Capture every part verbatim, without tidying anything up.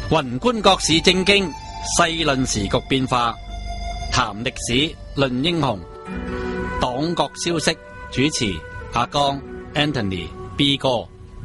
宏觀國事政經，細論時局變化，談歷史，論英雄。黨國消息，主持阿江 Anthony B 哥。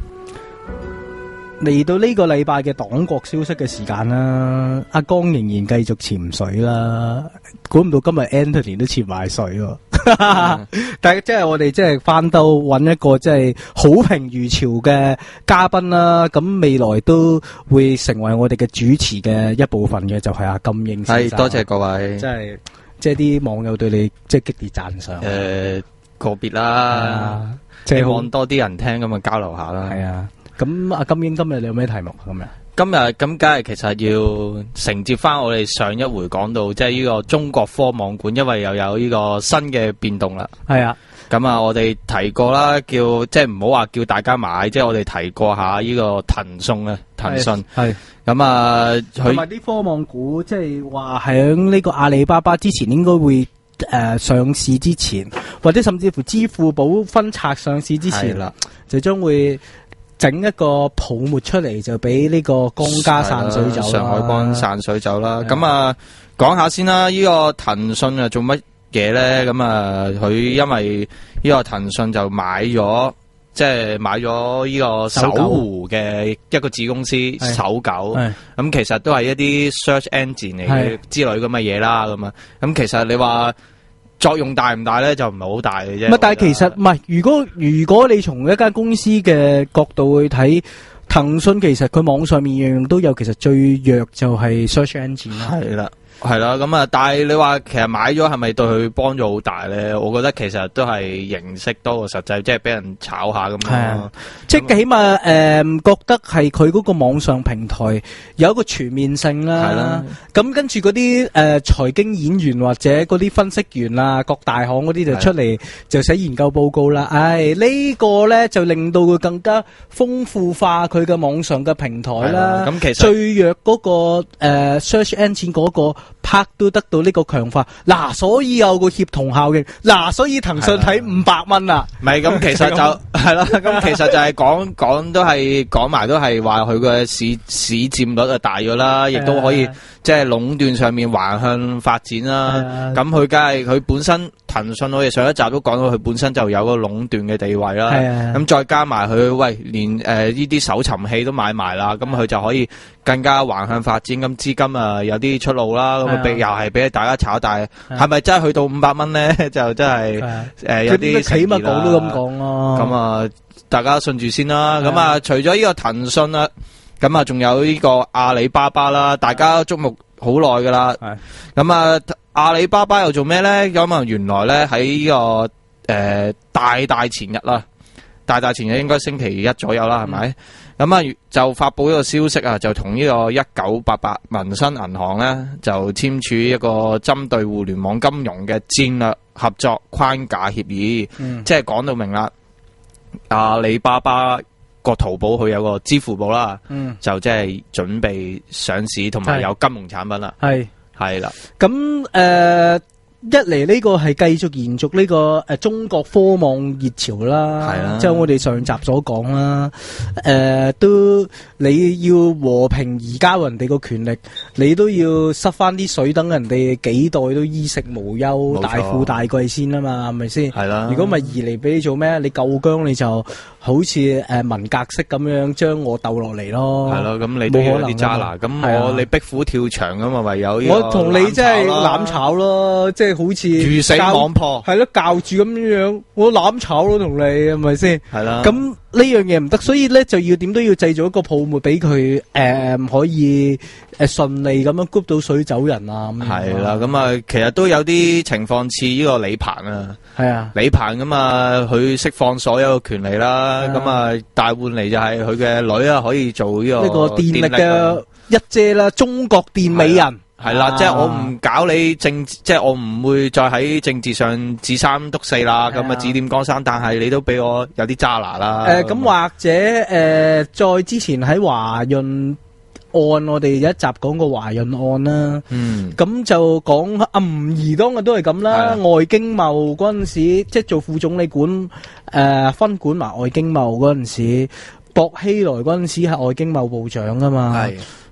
嚟到呢個禮拜嘅黨國消息嘅時間啦，阿江仍然繼續潛水啦，估唔到今日 Anthony 都潛埋水喎。嗯、但係即係我哋即係翻到揾一個即係好評如潮嘅嘉賓啦，咁未來都會成為我哋嘅主持嘅一部分嘅，就係、是、阿金英先生。 係，多謝各位。 即係即係啲網友對你即係激烈讚賞。誒、 呃，個別啦， 即係希望多啲人聽咁啊，交流下啦。 係啊。咁阿金英今日你有咩題目咁樣？ 今日咁梗係其實要承接翻我哋上一回講到，即係呢個中國科網館，因為又有呢個新嘅變動啦。 係啊， 咁啊，我哋提過啦，叫即係唔好話叫大家買，即係我哋提過下呢個騰訊啊，騰訊係咁啊， 同埋啲科網股，即係話喺呢個阿里巴巴之前應該會誒、呃、上市之前，或者甚至乎支付寶分拆上市之前啦，就將會整一個泡沫出嚟，就俾呢個江家散水走啦， 上海幫散水走啦。咁啊，講下先啦，呢、這個騰訊啊做乜嘢咧？咁啊，佢因為呢個騰訊就買咗，即係買咗呢個搜狐嘅一個子公司搜狗。咁其實都係一啲 search engine 嚟嘅之類咁嘅嘢啦。咁啊，咁其實你話作用大唔大咧？就唔係好大嘅啫。 但係其實唔係，如果如果你從一間公司嘅角度去睇，騰訊其實佢網上面樣樣都有，其實最弱就係 search engine 啦。 係啦。係啦，咁啊，但係你話其實買咗係咪對佢幫助好大咧？我覺得其實都係形式多過實際，即係俾人炒下咁咯。 係啊，即係起碼誒，覺得係佢嗰個網上平台有一個全面性啦。係啦，咁跟住嗰啲誒財經演員或者嗰啲分析員啊，各大行嗰啲就出嚟就寫研究報告啦。唉，呢個咧就令到佢更加豐富化佢嘅網上嘅平台啦。咁其實最弱嗰個誒 search engine 嗰個。拍都得到呢個強化，嗱、啊，所以有個協同效應，嗱、啊，所以騰訊睇五百蚊啦。 唔係咁，其實就係啦，咁其實就係講講都係講埋都係話佢嘅市市佔率就大咗啦，亦都可以即係壟斷上面橫向發展啦。咁佢梗係佢本身騰訊，我哋上一集都講到佢本身就有個壟斷嘅地位啦。咁再加埋佢喂，連誒呢啲搜尋器都買埋啦，咁佢就可以更加橫向發展，咁資金啊有啲出路啦。咁又係俾大家炒大，係咪真係去到五百蚊咧？就真係誒、呃、有啲起碼講都咁講咯。咁啊，大家信住先啦。咁啊，除咗呢個騰訊啦，咁啊，仲有呢個阿里巴巴啦，大家矚目好耐噶啦。咁啊，阿里巴巴又做咩咧？咁啊，原來咧喺呢、這個誒、呃、大大前日啦，大大前日應該星期一左右啦，係咪？嗯咁啊，就發佈一個消息啊，就同呢個一九八八民生銀行咧，就簽署一個針對互聯網金融嘅戰略合作框架協議。嗯、即係講到明啦，阿里巴巴個淘寶佢有個支付寶啦，嗯、就即係準備上市，同埋有金融產品啦。係係啦， 咁誒。呃一嚟呢個係繼續延續呢個誒中國科網熱潮啦，係啦，即係我哋上集所講啦，誒都你要和平移交人哋個權力，你都要塞翻啲水，等人哋幾代都衣食無憂，大富大貴先啊嘛，係咪先？係啦，如果唔係移嚟俾你做咩？你夠姜你就好似誒文革式咁樣將我鬥落嚟咯，係咯，咁你都有啲渣拿，咁我你壁虎跳牆咁嘛，唯有我同你即係攬炒咯，即係。好似魚死網破， 係咯，教住咁樣樣，我攬炒咯，同你係咪先？係啦，咁呢樣嘢唔得，所以咧就要點都要製造一個泡沫俾佢，誒可以誒順利咁樣谷到水走人啊。 係啦，咁啊，其實都有啲情況似呢個李鵬啊，係啊，李鵬咁啊，佢釋放所有嘅權利啦，咁啊，大換嚟就係佢嘅女啊，可以做呢個呢個電力嘅一姐啦，中國電美人。 係啦，即係我唔搞你政治，即係我唔會再喺政治上指三督四啦，咁啊指點江山，但係你都俾我有啲渣拿啦。誒， 咁或者誒，再之前喺華潤案，我哋有一集講過華潤案啦。嗯，咁就講阿吳儀當日都係咁啦，外經貿嗰陣時，即係做副總理管誒分管埋外經貿嗰陣時，薄熙來嗰陣時係外經貿部長噶嘛。係。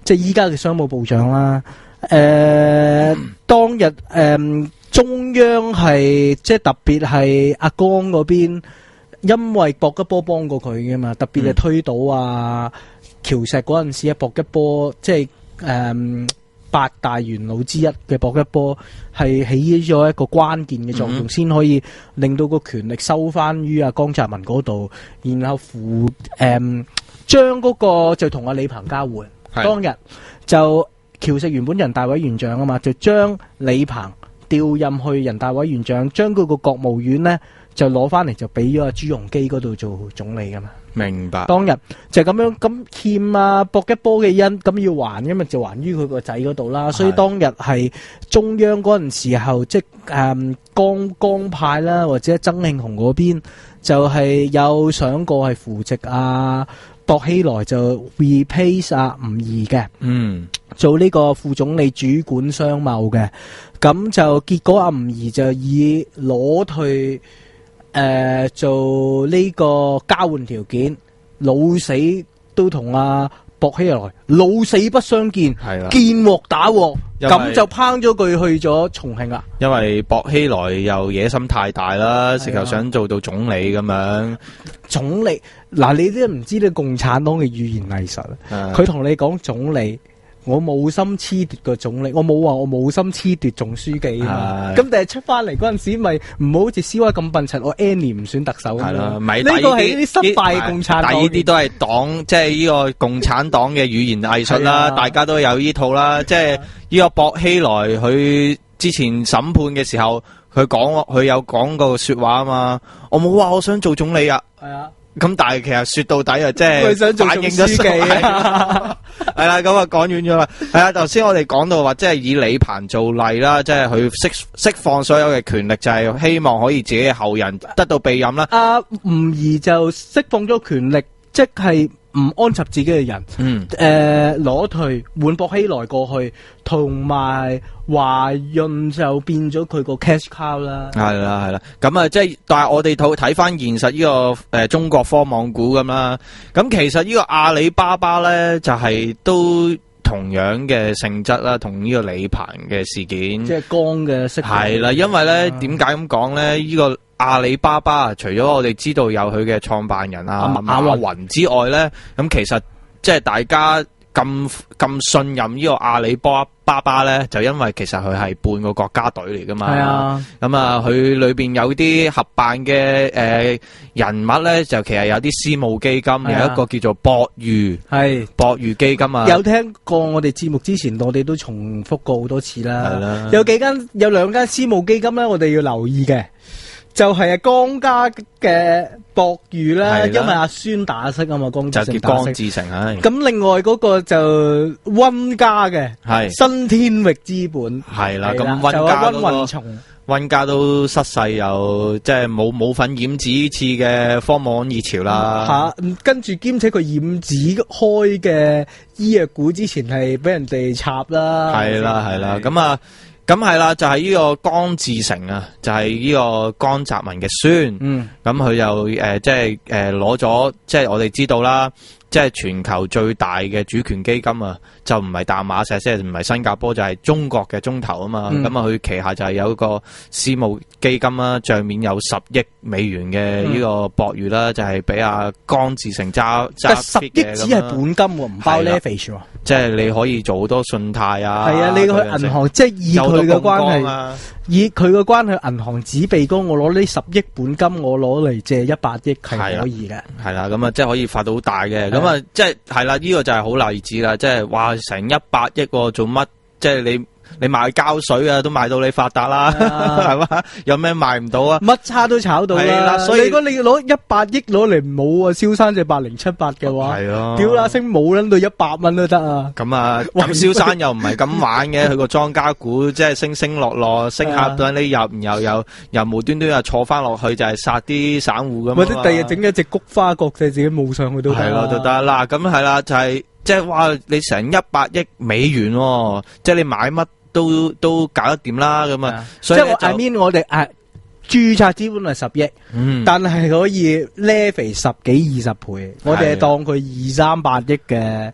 即係依家嘅商務部長啦。誒、呃，當日誒、呃、中央係即係特別係阿江嗰邊，因為搏一波幫過佢嘅嘛，特別係推倒啊喬石嗰陣時啊，搏一波即係誒。呃八大元老之一嘅搏一波係起咗一個關鍵嘅作用，先、嗯、可以令到個權力收翻於阿江澤民嗰度，然後扶誒將嗰個就同阿李鵬交換。當日就喬石原本人大委員長啊嘛，就將李鵬調任去人大委員長，將佢個國務院呢就攞翻嚟就俾咗阿朱鎔基嗰度做總理噶嘛。 明白。 當日就咁樣咁欠啊搏一波嘅恩，咁要還，因為就還於佢個仔嗰度啦。所以當日係中央嗰陣時候，即係誒江江派啦，或者曾慶紅嗰邊就係有想過係扶植啊薄熙來就 replace 啊吳儀嘅，嗯，做呢個副總理主管商貿嘅。咁就結果阿吳儀就以攞退。誒、呃，做呢個交換條件，老死都同阿薄熙來老死不相見，見鑊打鑊，咁就抨咗佢去咗重慶啦。 因為薄熙來又野心太大啦，直頭想做到總理咁樣。 總理嗱，你都唔知道共產黨嘅語言藝術，佢同你講總理。我冇心黐奪個總理，我冇話我冇心黐奪總書記啊！咁但係出翻嚟嗰陣時，咪唔好好似 C Y 咁笨柒，我 N 年唔選特首。係啦，呢個係啲失敗共產黨。 但呢啲都係黨，即係呢個共產黨嘅語言藝術啦，大家都有呢套啦。即係呢個薄熙來，佢之前審判嘅時候，佢講佢有講過說話啊嘛，我冇話我想做總理啊。係啊。咁但係其實說到底啊，即係反映咗係啦，咁啊講遠咗啦。係啊，頭先我哋講到話，即係以李鵬做例啦，即係佢釋釋放所有嘅權力，就係希望可以自己嘅後人得到庇蔭啦。 阿吳儀就釋放咗權力，即係唔安插自己嘅人，嗯，誒攞退換薄熙來過去，同埋華潤就變咗佢個 cash cow 啦。 係啦係啦，咁啊即係，但係我哋睇睇翻現實呢、這個誒、呃、中國科網股咁啦，咁其實呢個阿里巴巴咧就係、是、都同樣嘅性質啦，同呢個李鵬嘅事件， 即係光嘅色係啦，因為咧點解咁講咧？呢、這個阿里巴巴除咗我哋知道有佢嘅創辦人啊馬雲之外咧，咁其實即係大家咁咁信任呢個阿里巴巴巴咧，就因為其實佢係半個國家隊嚟噶嘛。係啊，咁啊，佢裏邊有啲合辦嘅誒人物咧，就其實有啲私募基金，有一個叫做博譽，係博譽基金啊。 有聽過我哋節目之前，我哋都重複過好多次啦。係啦，有幾間有兩間私募基金咧，我哋要留意嘅。就係啊江家嘅博譽啦，因為阿孫打識啊嘛，江志成就叫江志成係。 咁另外嗰個就溫家嘅，係新天域資本係啦。咁溫家嗰個溫家都失勢，又即係冇冇份染指次嘅科網熱潮啦。 吓、嗯，跟住兼且佢染指開嘅醫藥股之前係俾人哋插啦。 係啦係啦，咁啊。咁係啦，就係、是、呢個江志成啊，就係、是、呢個江澤民嘅孫。嗯，咁佢又誒，即係誒攞咗，即係我哋知道啦，即係全球最大嘅主權基金啊，就唔係淡馬錫，即係唔係新加坡，就係、是、中國嘅中投啊嘛。咁啊，佢旗下就係有一個私募基金啦，賬面有十億美元嘅呢個博譽啦，就係俾阿江志成揸揸。 但十億只係本金喎，唔包 leverage 喎。 即係你可以做好多信貸啊。 係啊，你去銀行即係以佢嘅關係，啊、以佢嘅關係，銀行只備高，我攞呢十億本金，我攞嚟借一百億係可以嘅。係啦，咁啊，即係可以發到好大嘅。咁啊，即係係啦，呢、這個就係好例子啦。即係話成一百億做乜？即係你。你賣膠水啊，都賣到你發達啦，係嘛、啊？有咩賣唔到啊？ 乜叉都炒到啦。所以如果你攞一百億攞嚟冇啊，蕭生隻八零七八嘅話，係咯，屌啦升冇撚到一百蚊都得啊！ 咁啊，咁蕭生又唔係咁玩嘅，佢個莊家股即係升升落落，升下等你入，然後又又無端端又坐翻落去，就係殺啲散戶咁。 或者第日整一隻菊花國際自己冇上去都得。 係咯，都得嗱，咁係啦，就係即係話你成一百億美元，即係你買乜？都都搞得掂啦，咁啊， 即係我 I mean 我哋誒註冊資本係十億，嗯，但係可以 leverage 十幾二十倍，我哋係當佢二三百億嘅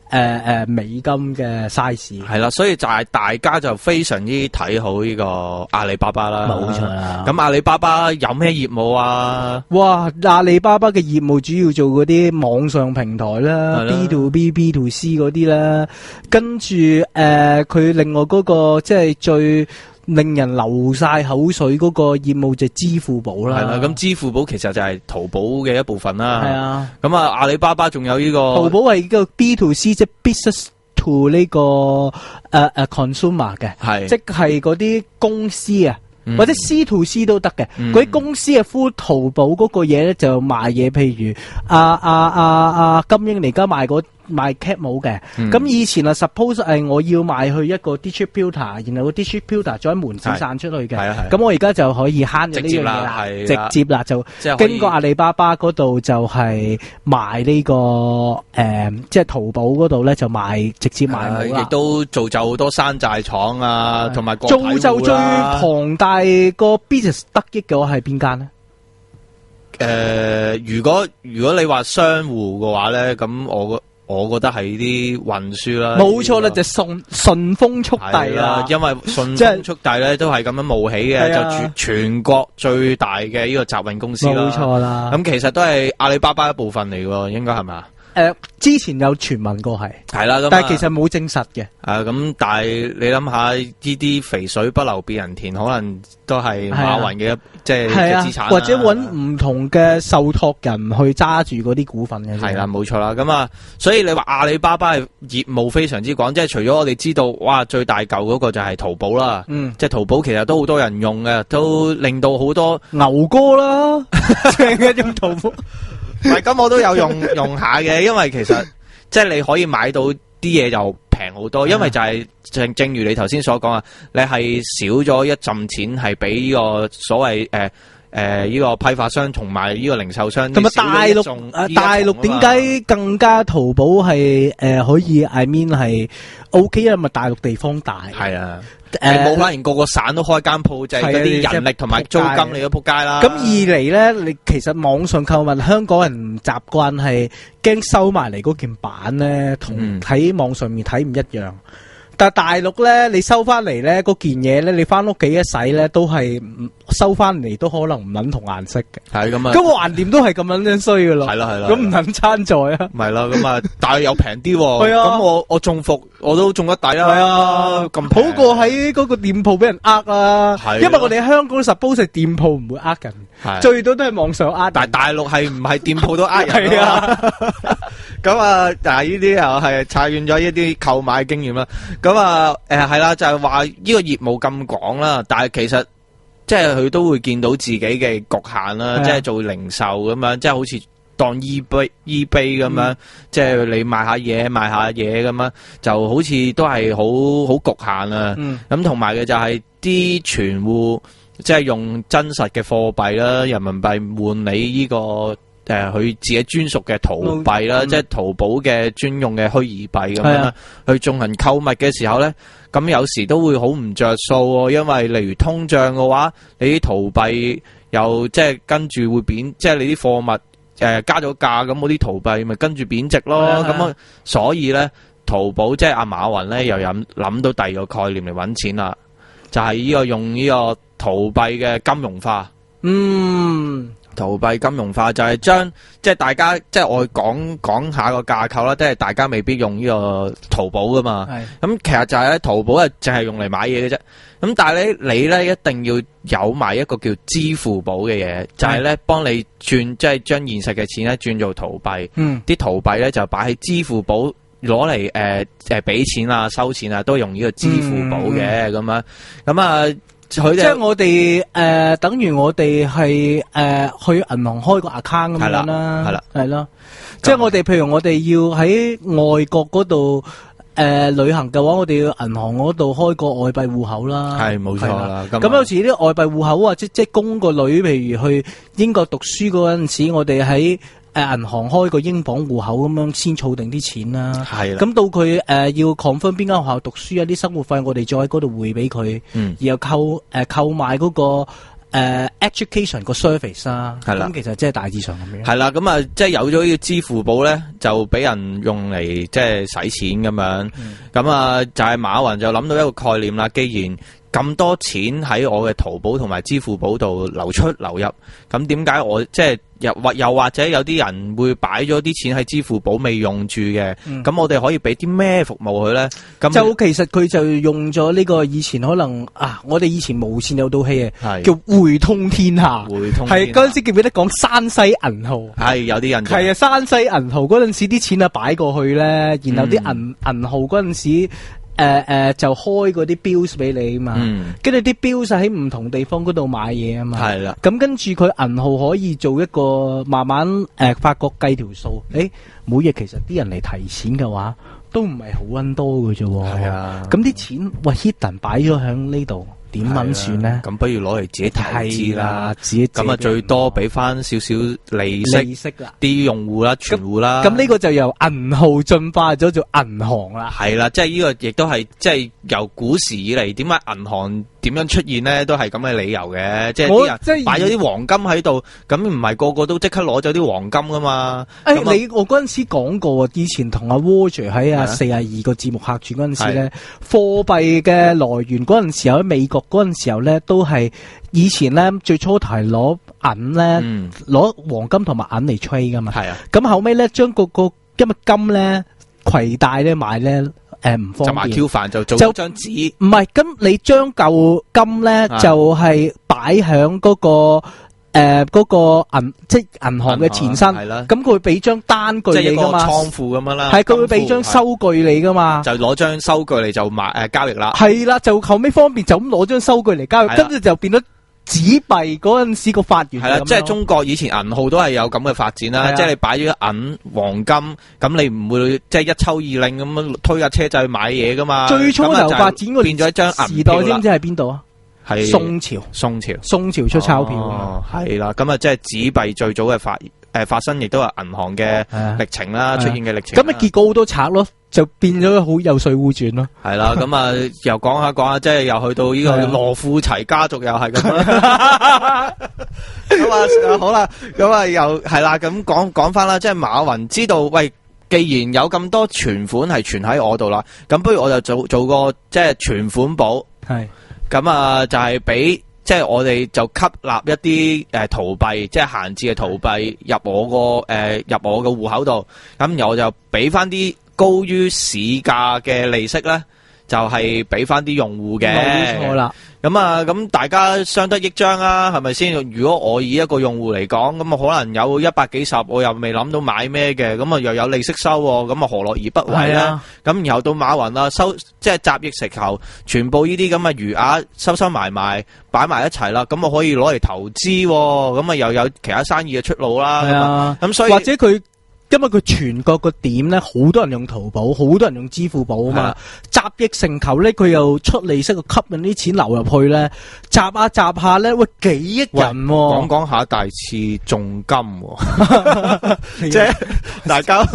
誒誒美金嘅 size。 係啦，所以就係大家就非常之睇好呢個阿里巴巴啦。 冇錯啦。 咁阿里巴巴有咩業務啊？ 哇！阿里巴巴嘅業務主要做嗰啲網上平台啦 ，B to B、B to C 嗰啲啦，跟住誒佢另外嗰個即係最令人流晒口水嗰個業務就係支付寶啦。 係啦，咁支付寶其實就係淘寶嘅一部分啦。 係啊， 咁啊阿里巴巴仲有呢個淘寶係個 B to C 即係 business to 呢個誒誒 consumer 嘅， 係即係嗰啲公司啊。 嗯、 或者 C to C 都得嘅，嗰啲、嗯、公司啊，呼淘寶嗰個嘢咧就賣嘢，譬如阿阿阿阿金英而家賣嗰賣 cap 帽嘅，咁、嗯、以前啊 suppose 係我要賣去一個 distributor， 然後個 distributor 再喺門市散出去嘅，咁我而家就可以慳咗呢樣嘢啦，直接啦就經過阿里巴巴嗰度就係賣呢、這個誒，即、呃、係、就是、淘寶嗰度咧就賣直接賣帽啦， 亦都造就好多山寨廠啊，同埋造就最龐大個 business 得益嘅話係邊間咧？ 誒、呃，如果如果你話商戶嘅話咧，咁我我覺得係啲運輸啦， 冇錯啦，就順順豐速遞啦， 因為順豐速遞咧都係咁樣冒起嘅，就全全國最大嘅呢個集運公司啦， 冇錯啦。咁其實都係阿里巴巴一部分嚟嘅，應該係咪？ 誒、呃，之前有傳聞過係， 係啦， 但係其實冇證實嘅。 誒，咁但係你諗下，呢啲肥水不流別人田，可能都係馬雲嘅即係嘅資產， 或者揾唔同嘅受託人去揸住嗰啲股份嘅。 係啦，冇錯啦。咁啊，所以你話阿里巴巴嘅業務非常之廣，即係除咗我哋知道，哇，最大嚿嗰個就係淘寶啦。嗯，即係淘寶其實都好多人用嘅，都令到好多牛哥啦，成日用淘寶。 唔係，咁我都有用用下嘅，因為其實即係你可以買到啲嘢就平好多，因為就係正正如你頭先所講啊，你係少咗一浸錢係俾呢個所謂誒誒呢個批發商同埋呢個零售商。 同埋大陸啊，大陸點解更加淘寶係誒、呃、可以 I mean 係 OK 啊？因為大陸地方大。係啊。 誒，冇可能個個省都開間鋪，就係嗰啲人力同埋租金你都仆街啦。 咁二嚟咧，你其實網上購物，香港人唔習慣係驚收埋嚟嗰件板咧，同喺網上面睇唔一樣。但係大陸咧，你收翻嚟咧嗰件嘢咧，你翻屋企一洗咧，都係收翻嚟都可能唔撚同顏色嘅。係咁啊，咁橫掂都係咁樣樣衰噶咯。係啦係啦，咁唔撚參賽啊？唔係啦，咁啊，但係又平啲。係啊，咁我我中伏我都中得抵啊。係啊，咁好過喺嗰個店鋪俾人呃啦。係，因為我哋喺香港 suppose 係店鋪唔會呃人，最多都係網上呃。 但係大陸係唔係店鋪都呃人？係啊。咁啊，但係呢啲又係差遠咗一啲購買經驗啦。咁啊，誒係啦，就係話呢個業務咁廣啦，但係其實即係佢都會見到自己嘅局限啦，即係做零售咁樣，即係好似當 eBay eBay 咁樣，嗯、即係你賣下嘢賣下嘢咁樣，就好似都係好好局限啊。咁同埋嘅就係啲存戶，即係用真實嘅貨幣啦，人民幣換你呢個。誒，佢、呃、自己專屬嘅淘幣啦，嗯、即係淘寶嘅專用嘅虛擬幣咁樣啦，去進行購物嘅時候咧，咁有時都會好唔着數，因為例如通脹嘅話，你啲淘幣又即係跟住會貶，即係你啲貨物誒、呃、加咗價，咁嗰啲淘幣咪跟住貶值咯，咁啊，所以咧，淘寶即係阿馬雲咧又有諗到第二個概念嚟搵錢啦，就係、是、呢個用呢個淘幣嘅金融化，嗯。淘幣金融化就係將即係大家即係我講講下個架構啦，即係大家未必用呢個淘寶噶嘛。咁其實就係咧，淘寶係淨係用嚟買嘢嘅啫。咁但係咧，你咧一定要有埋一個叫支付寶嘅嘢，就係咧幫你轉，即係將現實嘅錢咧轉做淘幣。嗯，啲淘幣咧就擺喺支付寶攞嚟誒誒俾錢啊、收錢啊，都用呢個支付寶嘅咁樣。咁啊。即係我哋誒、呃，等於我哋係誒去銀行開個 account 咁樣啦，係啦，係咯。即係我哋，譬如我哋要喺外國嗰度誒旅行嘅話，我哋要銀行嗰度開個外幣戶口啦。係冇錯啦。咁有時啲外幣戶口啊，即即係供個女，譬如去英國讀書嗰陣時，我哋喺誒銀行開個英鎊戶口咁樣，先儲定啲錢啦。係啦。咁到佢誒、呃、要 confirm 邊間學校讀書啊，啲生活費我哋再喺嗰度匯俾佢。嗯。然後購誒購買嗰、那個誒、呃、education 個 service 啦。係啦。咁其實即係大致上咁樣。係啦，咁啊，即係有咗呢個支付寶咧， 就俾人用嚟即係使錢咁樣。咁、嗯、啊就係、是、馬雲就諗到一個概念啦，既然咁多錢喺我嘅淘寶同埋支付寶度流出流入，咁點解我即係又或又或者有啲人會擺咗啲錢喺支付寶未用住嘅？咁、嗯、我哋可以俾啲咩服務佢咧？咁就其實佢就用咗呢個以前可能啊，我哋以前無線有套戲啊，叫匯通天下。 匯通係嗰陣時記唔記得講山西銀號？ 係有啲印象。 係啊，山西銀號嗰陣時啲錢啊擺過去咧，然後啲銀銀號嗰陣時。誒、呃、誒、呃，就開嗰啲 bills 俾你啊嘛，跟住啲 bills 喺唔同地方嗰度買嘢啊嘛，係啦。咁跟住佢銀號可以做一個慢慢誒、呃、發覺計條數，誒、欸、每日其實啲人嚟提錢嘅話，都唔係好溫多嘅啫。係啊，咁啲錢喂 hidden 擺咗喺呢度。點蚊算咧？咁不如攞嚟自己投資啦，自己咁啊最多俾翻少少利息，利息啦，啲用戶啦、存戶啦。咁呢個就由銀號進化咗做銀行啦。係啦，即係呢個亦都係即係由古時以嚟，點解銀行點樣出現咧？都係咁嘅理由嘅，即係啲人擺咗啲黃金喺度，咁唔係個個都即刻攞咗啲黃金噶嘛？誒，你我嗰陣時講過，以前同阿 Roger 喺啊四十二個節目客串嗰陣時咧，貨幣嘅來源嗰陣時候喺美國。嗰陣時候咧，都係以前咧最初頭係攞銀咧，攞、嗯、黃金同埋銀嚟 trade 噶嘛。係啊，咁後尾咧將個個因為金咧攜帶咧買咧誒唔方便，就買 Q 飯就做張紙。唔係，咁你將舊金咧、啊、就係擺響嗰個誒嗰、呃那個銀即係銀行嘅前身。係啦，咁佢會俾張單據你噶嘛，倉庫咁樣啦。係佢會俾張收據你噶嘛，就攞張收據嚟就買誒、呃、交易啦。係啦，就後尾方便就咁攞張收據嚟交易，跟住就變咗紙幣嗰陣時個發源。係啦，即係中國以前銀號都係有咁嘅發展啦，即係你擺咗銀黃金，咁你唔會即係一抽二領咁樣推架車就去買嘢噶嘛。最初頭發展個變咗一張時代，知唔知係邊度啊？係宋朝，宋朝，宋朝出鈔票啊，係啦，咁啊，即係紙幣最早嘅發誒發生，亦都係銀行嘅歷程啦，出現嘅歷程。咁啊，結果好多賊咯，就變咗好有水滸傳咯。係啦，咁啊，又講下講下，即係又去到呢個羅富齊家族又係咁。咁啊，好啦，咁啊，又係啦，咁講講翻啦，即係馬雲知道，喂，既然有咁多存款係存喺我度啦，咁不如我就做做個即係存款簿。係。咁啊，就係俾即係我哋就吸納一啲誒淘幣，即係閒置嘅淘幣入我個誒入我個戶口度，咁然後我就俾翻啲高於市價嘅利息咧，就係俾翻啲用戶嘅。冇錯啦。咁啊，咁大家相得益彰啊，係咪先？如果我以一個用戶嚟講，咁啊可能有一百幾十，我又未諗到買咩嘅，咁啊又有利息收，咁啊何樂而不為咧？咁然後到馬雲啊，收即係集腋成裘，全部呢啲咁嘅餘額收收埋埋擺埋一齊啦，咁啊可以攞嚟投資，咁啊又有其他生意嘅出路啦。係啊，咁所以或者佢。因為佢全國個點咧，好多人用淘寶，好多人用支付寶啊嘛，集腋成裘咧，佢又出利息，吸引啲錢流入去咧，集下集下咧，喂幾億人、啊，講講下大次重金、啊，即係大家，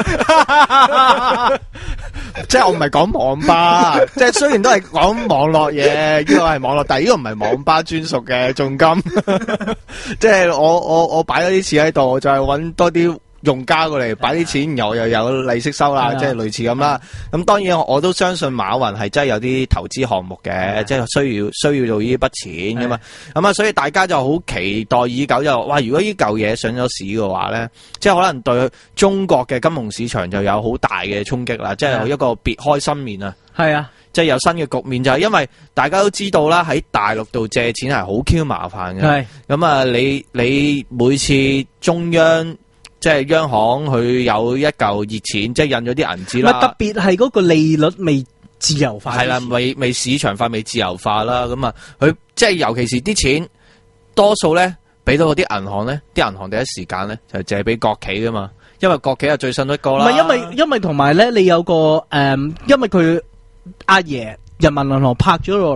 即係我唔係講網吧，即係雖然都係講網絡嘢，呢個係網絡，但係呢個唔係網吧專屬嘅重金，即係我我我擺咗啲錢喺度，我就係揾多啲。用家過嚟擺啲錢，然後又有利息收啦，即係類似咁啦。咁當然我都相信馬雲係真係有啲投資項目嘅，即係需要需要做呢筆錢噶嘛。咁啊，所以大家就好期待已久，就哇！如果呢嚿嘢上咗市嘅話咧，即係可能對中國嘅金融市場就有好大嘅衝擊啦，即係有一個別開生面啊。係啊，即係有新嘅局面，就係因為大家都知道啦，喺大陸度借錢係好 Q 麻煩嘅。係咁啊，你你每次中央。即係央行佢有一嚿熱錢，即係印咗啲銀紙啦。特別係嗰個利率未自由化。係啦，未未市場化，未自由化啦。咁啊，佢即係尤其是啲錢，多數咧俾到嗰啲銀行咧，啲銀行第一時間咧就借俾國企噶嘛。因為國企係最信得過啦。唔係因為因為同埋咧，你有個誒、嗯，因為佢阿爺人民銀行拍咗落嚟。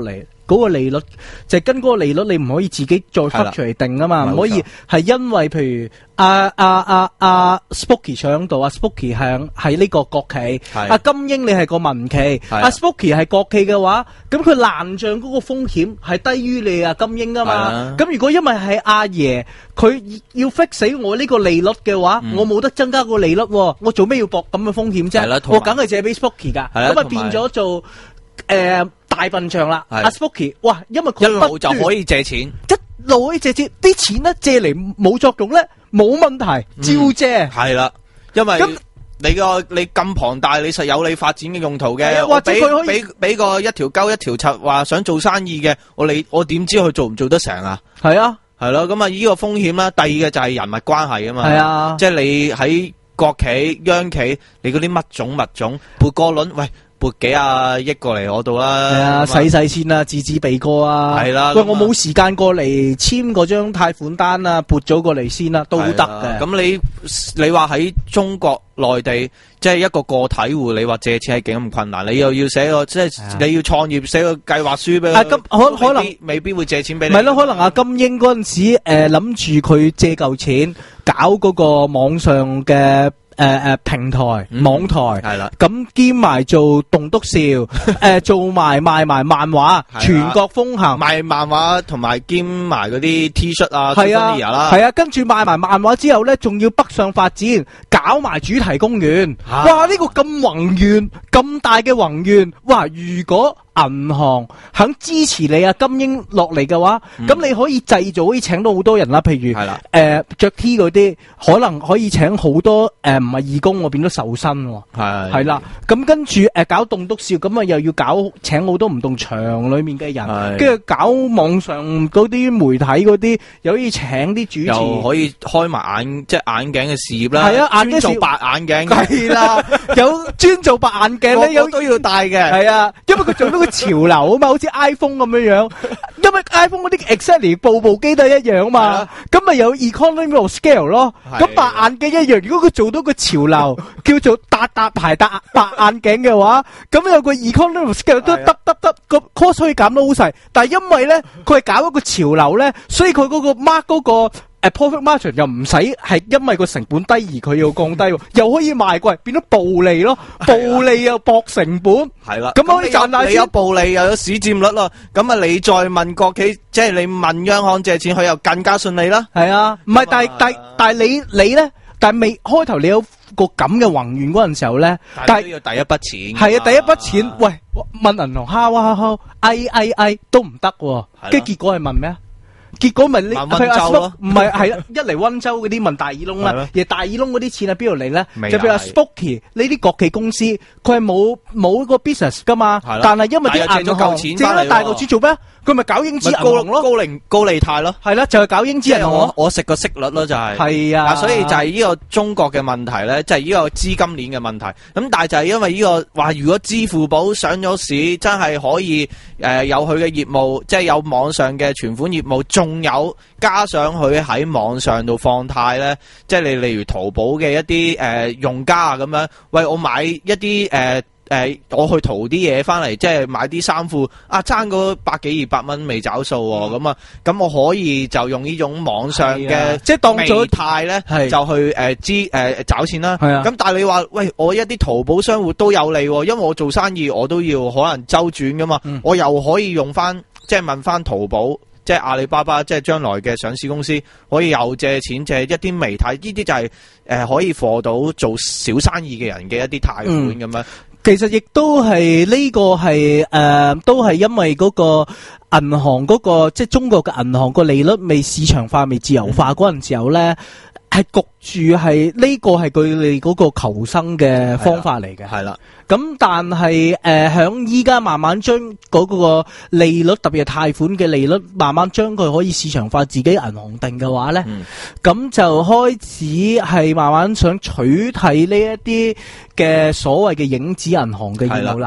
嗰個利率，就係跟嗰個利率，你唔可以自己再忽出嚟定啊嘛，唔可以係因為譬如阿阿阿阿 Spooky 坐喺度，阿 Spooky 係係呢個國企，阿金英你係個民企，阿 Spooky 係國企嘅話，咁佢爛賬嗰個風險係低於你阿金英啊嘛。咁如果因為係阿爺佢要 fix 死我呢個利率嘅話，我冇得增加個利率，我做咩要搏咁嘅風險啫？我梗係借俾 Spooky 噶，咁啊變咗做誒。大笨象啦，阿 Spooky， 哇，因為佢一路就可以借錢， 一路可以借錢，啲錢咧借嚟冇作用咧，冇問題，照借。 係啦，因為你個你咁龐大，你實有你發展嘅用途嘅。 或者佢可以俾俾個一條鳩一條柒，話想做生意嘅，我你我點知佢做唔做得成啊？ 係啊， 係咯，咁啊呢個風險啦。第二嘅就係人物關係啊嘛。 係啊， 即係你喺國企、央企，你嗰啲乜種物種撥個輪，喂。撥幾啊億過嚟我度啦， 係啊，使使先啦，治治鼻哥啊， 係啦。 喂，我冇時間過嚟簽嗰張貸款單啊，撥咗過嚟先啦，都得嘅。 咁你你話喺中國內地，即係一個個體戶，你話借錢係幾咁困難？你又要寫個即係你要創業寫個計劃書俾佢， 咁可可能未必會借錢俾你。 唔係咯，可能阿金英嗰陣時誒諗住佢借嚿錢搞嗰個網上嘅。誒、呃、誒，平台、嗯、網台係啦， 咁兼埋做棟篤笑，誒、呃、做埋賣埋漫畫，全國風行賣漫畫同埋兼埋嗰啲 T 恤啊， 係啊，係啊，跟住賣埋漫畫之後咧，仲要北上發展，搞埋主題公園，啊、哇！呢、這個咁宏願，咁大嘅宏願，哇！如果銀行肯支持你啊，金英落嚟嘅話，咁、嗯、你可以製造，可以請到好多人啦。譬如誒着 T 嗰啲，可能可以請好多誒唔係義工，我變咗受薪。係係啦，咁跟住誒、呃、搞棟篤笑，咁啊又要搞請好多唔同場裏面嘅人，跟住搞網上嗰啲媒體嗰啲，又可以請啲主持， 又可以開埋眼即係眼鏡嘅事業啦。 係啊， 專做白眼鏡。 係啦，有專做白眼鏡咧，有都要戴嘅。 係啊，因為佢做到個潮流啊嘛，好似 iPhone 咁樣樣。因為 iPhone 嗰啲 exactly 部部機都係一樣啊嘛，咁咪有 economy of scale 咯。咁白眼鏡一樣，如果佢做到個潮流叫做搭搭牌搭白眼鏡嘅話，咁有個 economy of scale 都得得得個 cost 可以減到好細。但係因為咧，佢係搞一個潮流咧，所以佢嗰個 mark 嗰個。誒 profit margin 又唔使係因為個成本低而佢要降低，又可以賣貴，變咗暴利咯，暴利又搏成本， 係啦， 咁可以賺大錢。 你有暴利又有市佔率咯，咁啊你再問國企，即係你問央行借錢，佢又更加順利啦。 係啊，唔係，但係但係但係你你咧，但係未開頭你有個咁嘅宏願嗰陣時候咧， 但係都要第一筆錢。 係啊，第一筆錢，喂，問銀行敲啊敲，嗌嗌嗌都唔得，跟住結果係問咩啊？結果咪呢？ 佢阿叔唔係係啦，一嚟溫州嗰啲問大耳窿啦，而大耳窿嗰啲錢喺邊度嚟咧？就譬如話 Spooky 呢啲國企公司，佢係冇冇個 business 噶嘛，但係因為啲銀行借咗大個錢做咩？佢咪搞英資銀行咯， 高利高利貸咯， 係啦，就係搞英資銀行咯。 我食個息率咯，就係係啊， 所以就係呢個中國嘅問題咧，就係呢個資金鏈嘅問題。咁但係就係因為呢個話，如果支付寶上咗市，真係可以誒有佢嘅業務，即係有網上嘅存款業務，仲有加上佢喺網上度放貸咧，即係你例如淘寶嘅一啲誒用家啊咁樣，喂我買一啲誒。誒、呃，我去淘啲嘢翻嚟，即係買啲衫褲，啊，爭嗰百幾二百蚊未找數喎，咁啊，咁我可以就用呢種網上嘅， 即係當咗貸咧，就去誒支誒找錢啦。係啊，咁但係你話，喂，我一啲淘寶商戶都有利，因為我做生意我都要可能周轉噶嘛，嗯、我又可以用翻，即係問翻淘寶。即係阿里巴巴，即係將來嘅上市公司，可以又借錢借一啲微貸，呢啲就係、是、誒、呃、可以貨到做小生意嘅人嘅一啲貸款咁樣。 其實亦都係呢個係誒、呃，都係因為嗰個銀行嗰、那個即係中國嘅銀行個利率未市場化、未自由化嗰陣時候咧。係焗住係呢個係佢哋嗰個求生嘅方法嚟嘅，係啦。咁但係誒響依家慢慢將嗰個利率，特別係貸款嘅利率，慢慢將佢可以市場化，自己銀行定嘅話咧，咁、嗯、就開始係慢慢想取締呢一啲嘅所謂嘅影子銀行嘅業務啦。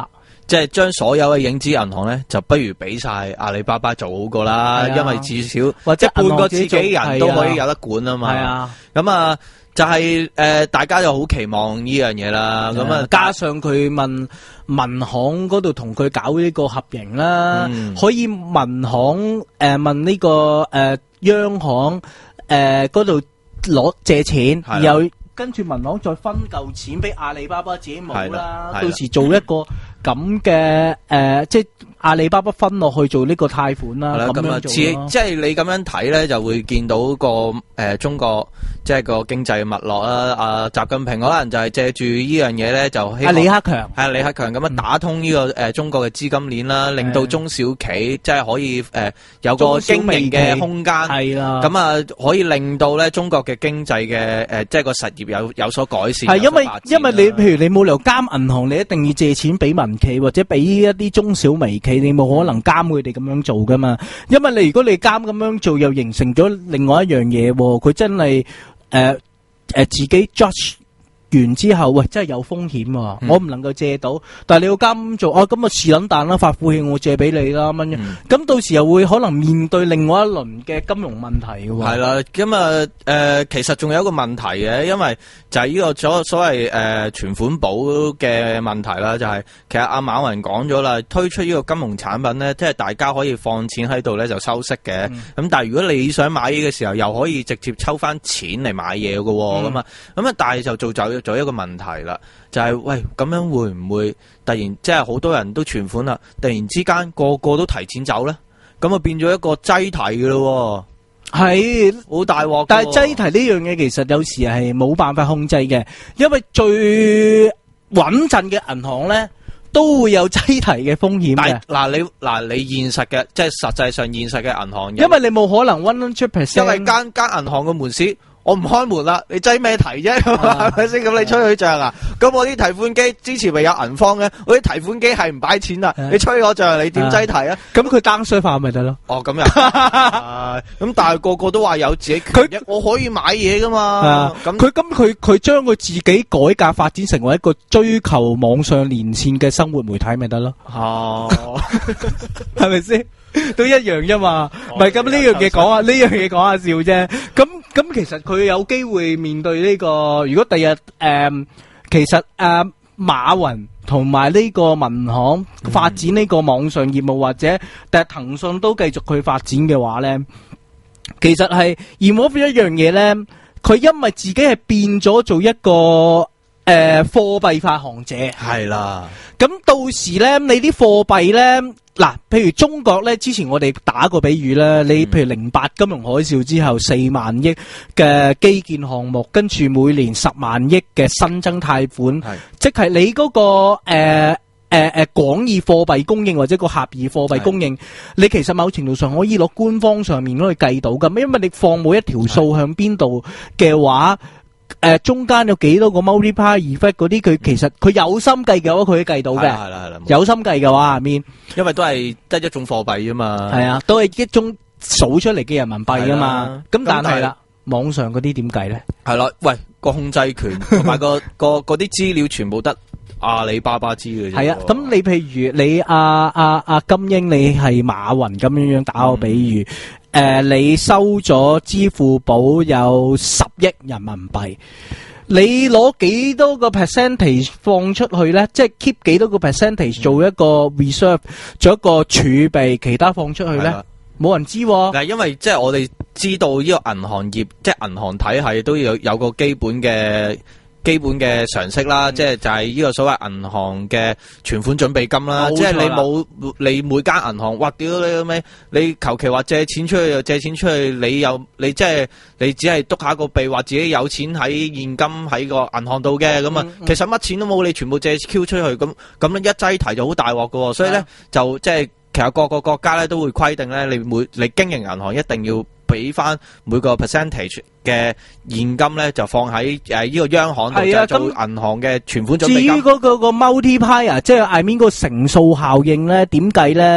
即係將所有嘅影子銀行咧，就不如俾晒阿里巴巴做好過啦，因為至少或者半個自己人都可以有得管啊嘛。 係啊， 咁啊就係、是、誒、呃，大家就好期望呢樣嘢啦。咁啊， 加上佢問民行嗰度同佢搞呢個合營啦，嗯、可以民行誒、呃、問呢、這個誒、呃、央行誒嗰度攞借錢，然後跟住民行再分嚿錢俾阿里巴巴自己冇啦，到時做一個咁嘅誒，即係阿里巴巴分落去做呢個貸款啦，咁樣做咯。 即係你咁樣睇咧，就會見到個誒、呃、中國即係個經濟脈絡啦。阿習近平可能就係借住呢樣嘢咧，就希望阿李克強係李克強咁樣打通呢、這個誒、呃、中國嘅資金鏈啦，令到中小企即係可以誒、呃、有個經營嘅空間係啦。咁啊可以令到咧中國嘅經濟嘅誒即係個實業有有所改善。係因為因為你譬如你冇理由監銀行，你一定要借錢俾民企或者俾一啲中小微企，你冇可能監佢哋咁樣做噶嘛？因為你如果你監咁樣做，又形成咗另外一樣嘢，佢真係誒誒自己 judge 完之後，喂，真係有風險啊！嗯、我唔能夠借到，但係你要監做，哦、啊，咁啊是撚蛋啦，發晦氣我借俾你啦，咁樣，咁、嗯、到時又會可能面對另外一輪嘅金融問題嘅喎。係啦， 咁啊誒，其實仲有一個問題嘅，因為就係呢個所所謂誒、呃、存款保嘅問題啦，就係、是、其實阿馬雲講咗啦，推出呢個金融產品咧，即係大家可以放錢喺度咧就收息嘅，咁、嗯、但係如果你想買嘢嘅時候，又可以直接抽翻錢嚟買嘢嘅喎，咁啊咁啊，但係就做走咗一個問題啦，就係、是、喂咁樣會唔會突然即係好多人都存款啦，突然之間個個都提錢走咧，咁啊變咗一個擠提嘅咯，係好大鑊。 但係擠提呢樣嘢其實有時係冇辦法控制嘅，因為最穩陣嘅銀行咧都會有擠提嘅風險嘅。 嗱你嗱你現實嘅即係實際上現實嘅銀行， 因為你冇可能 one hundred percent， 因為間間銀行嘅門市。我唔開門啦，你擠咩提啫？係咪先？咁你吹佢脹啊？咁我啲提款機之前咪有銀方嘅，我啲提款機係唔擺錢啦。你吹我脹，你點擠提啊？ 咁佢 down share 咪得咯？ 哦，咁又咁，但係個個都話有自己權益，我可以買嘢噶嘛？咁佢咁佢佢將佢自己改革發展成為一個追求網上連線嘅生活媒體咪得咯？哦，係咪先？都一樣啫嘛，唔係咁呢樣嘢講下，呢樣嘢講下笑啫。咁咁其實佢有機會面對呢個，如果第日誒，其實誒馬雲同埋呢個民行發展呢個網上業務，或者但係騰訊都繼續去發展嘅話咧，其實係而我一樣嘢咧，佢因為自己係變咗做一個誒貨幣發行者， 係啦。 咁到時咧，你啲貨幣咧，嗱，譬如中國咧，之前我哋打個比喻啦，你譬如零八金融海嘯之後四萬億嘅基建項目，跟住每年十萬億嘅新增貸款，即係你嗰、那個誒誒誒廣義貨幣供應或者個狹義貨幣供應，你其實某程度上可以攞官方上面攞去計到噶，因為你放每一條數向邊度嘅話。誒、呃，中間有幾多個 multiplier effect 嗰啲，佢其實佢有心計嘅話，佢可以計到嘅。係啦係啦，有心計嘅話，面因為都係得一種貨幣啫嘛。係啊，都係一種數出嚟嘅人民幣噶嘛。咁但係啦，網上嗰啲點計咧？係啦，喂，個控制權同埋個個嗰啲資料全部得阿里巴巴知嘅啫。 係啊，咁你譬如你阿阿阿金英，你係馬雲咁樣樣打個比喻。嗯誒、呃，你收咗支付寶有十億人民幣，你攞幾多個 percentage 放出去咧？即係 keep 幾多個 percentage 做一個 reserve，、嗯、做一個儲備，其他放出去咧？冇人知、啊。 但係因為即係我哋知道呢個銀行業，即係銀行體系都有有個基本嘅。基本嘅常識啦，嗯、即係就係呢個所謂銀行嘅存款準備金啦。即係你冇你每間銀行，哇屌你咁咩？你求其話借錢出去又借錢出去，你又你即係你只係篤下個鼻，話自己有錢喺現金喺個銀行度嘅咁啊，其實乜錢都冇，你全部借 Q 出去，咁咁一擠提就好大鑊噶。所以咧、嗯、就即係其實各個國家咧都會規定咧，你每你經營銀行一定要俾翻每個 percentage 嘅現金咧，就放喺誒呢個央行度，就做銀行嘅存款準備金。 至於嗰個個 multiplier，即係 I mean 個乘數效應咧，點計咧？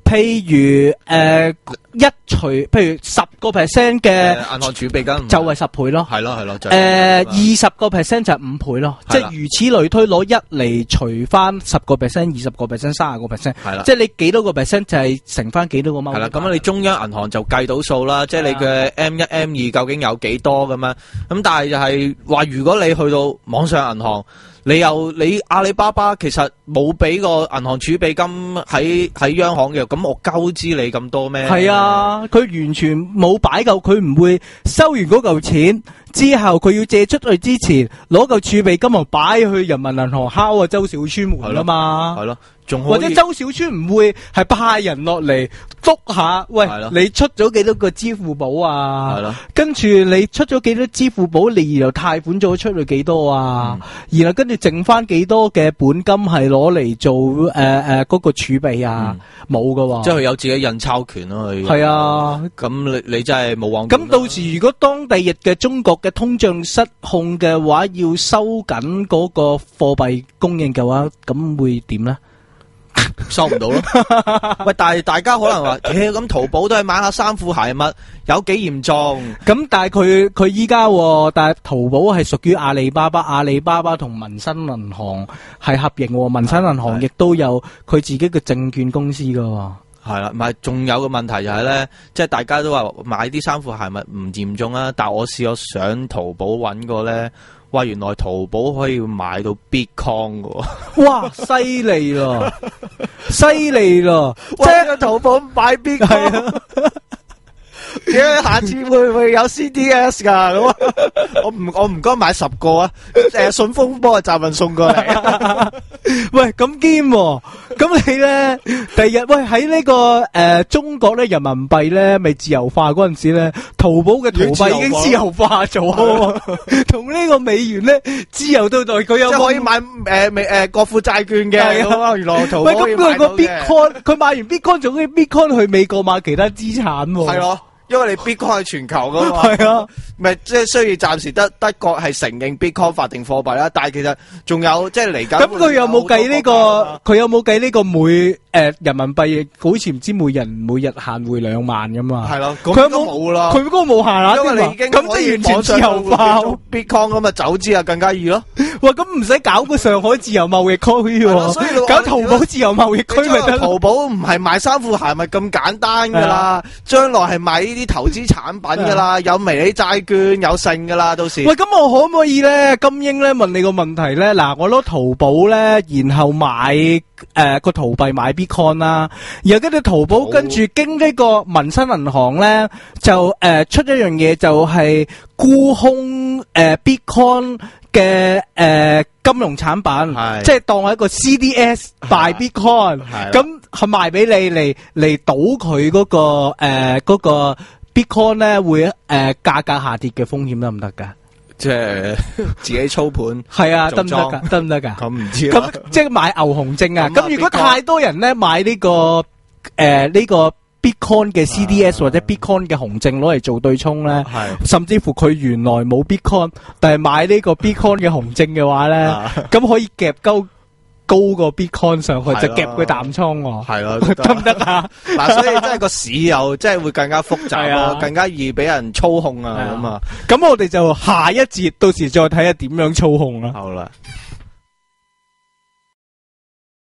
譬如誒、呃、一除，譬如十個 percent 嘅銀行儲備金就係十倍咯。 係咯係咯。 誒二十個 percent 就係五倍咯。即係如此類推，攞一嚟除翻十個 percent、二十個 percent、三十個 percent。係啦。即係你幾多個 percent 就係乘翻幾多個貓。係啦。咁你中央銀行就計到數啦，即係你嘅 M 一 M 二究竟有幾多咁樣。咁但係就係話，如果你去到網上銀行，你又你阿里巴巴其實冇俾個銀行儲備金喺喺央行嘅，咁我鳩知你咁多咩？係啊，佢完全冇擺夠，佢唔會收完嗰嚿錢之後，佢要借出去之前攞嚿儲備金就擺去人民銀行敲啊周小川門啊嘛。係咯。或者周小川唔會係派人落嚟督下，喂，你出咗幾多個支付寶啊？跟住你出咗幾多支付寶，你然後貸款咗出去幾多啊？嗯、然後跟住剩翻幾多嘅本金係攞嚟做誒誒嗰個儲備啊？冇噶、嗯，即係佢有自己印鈔權咯。佢係啊，咁你你真係冇往。咁到時如果當地日嘅中國嘅通脹失控嘅話，要收緊嗰個貨幣供應嘅話，咁會點咧？收唔到咯，喂！但係大家可能話，誒咁淘寶都係買下衫褲鞋襪，有幾嚴重？咁但係佢佢依家，但係淘寶係屬於阿里巴巴，阿里巴巴同民生銀行係合營，民生銀行亦都有佢自己嘅證券公司噶。係啦，唔係仲有個問題就係咧，即係大家都話買啲衫褲鞋襪唔嚴重啊，但係我試過上淘寶揾過咧。哇！原來淘寶可以買到 Bitcoin 嘅，哇！犀利咯，犀利咯，即係淘寶買 Bitcoin。點下次會唔會有 C D S 噶？咁我唔我唔該買十個啊！誒，順豐幫我集運送過嚟。喂，咁堅喎，咁你咧第日喂喺呢個誒中國咧人民幣咧未自由化嗰陣時咧，淘寶嘅淘幣已經自由化咗，同呢個美元咧自由對待，佢有可以買誒美誒國庫債券嘅。原來淘寶可以買到嘅。喂，咁佢個 Bitcoin，佢買完 Bitcoin 仲可以 Bitcoin 去美國買其他資產喎。係咯。因為你 Bitcoin 係全球噶嘛，係啊，咪即係雖然暫時得德國係承認 Bitcoin 法定貨幣啦，但係其實仲有即係嚟緊。咁佢有冇計呢個？佢有冇計呢個每誒、呃、人民幣好似唔知每人每日限匯兩萬噶嘛？係咯，佢都冇啦，佢嗰個冇限啦，因為你已經咁即係完全自由化 Bitcoin 咁啊，走資啊更加易咯。哇，咁唔使搞個上海自由貿易區喎，所以搞淘寶自由貿易區咪得？淘寶唔係賣衫褲鞋咪咁簡單噶啦，將來係買啲投資產品噶啦，有迷你債券，有剩噶啦，到時。喂，咁我可唔可以咧？金英咧問你個問題咧？嗱，我攞淘寶咧，然後買誒個淘幣買 Bitcoin 啦，然後跟住淘寶跟住經呢個民生銀行咧，就誒出一樣嘢，就係沽空誒 Bitcoin 嘅誒金融產品，即係當係一個 C D S 賣 Bitcoin，咁係賣俾你嚟嚟賭佢嗰個誒嗰個。Bitcoin 咧會誒價格下跌嘅風險得唔得噶？即係自己操盤係啊，得唔得噶？得唔得噶？咁唔知咁即係買牛熊證啊！咁如果太多人咧買呢個誒呢個 Bitcoin 嘅 C D S 或者 Bitcoin 嘅熊證攞嚟做對沖咧，甚至乎佢原來冇 Bitcoin，但係買呢個 Bitcoin 嘅熊證嘅話咧，咁可以夾高。高個 Bitcoin 上去就夾佢淡倉喎，係咯，得唔得啊？嗱，所以真係個市又真係會更加複雜咯，更加易俾人操控啊咁啊！咁我哋就下一節到時再睇下點樣操控啦。好啦。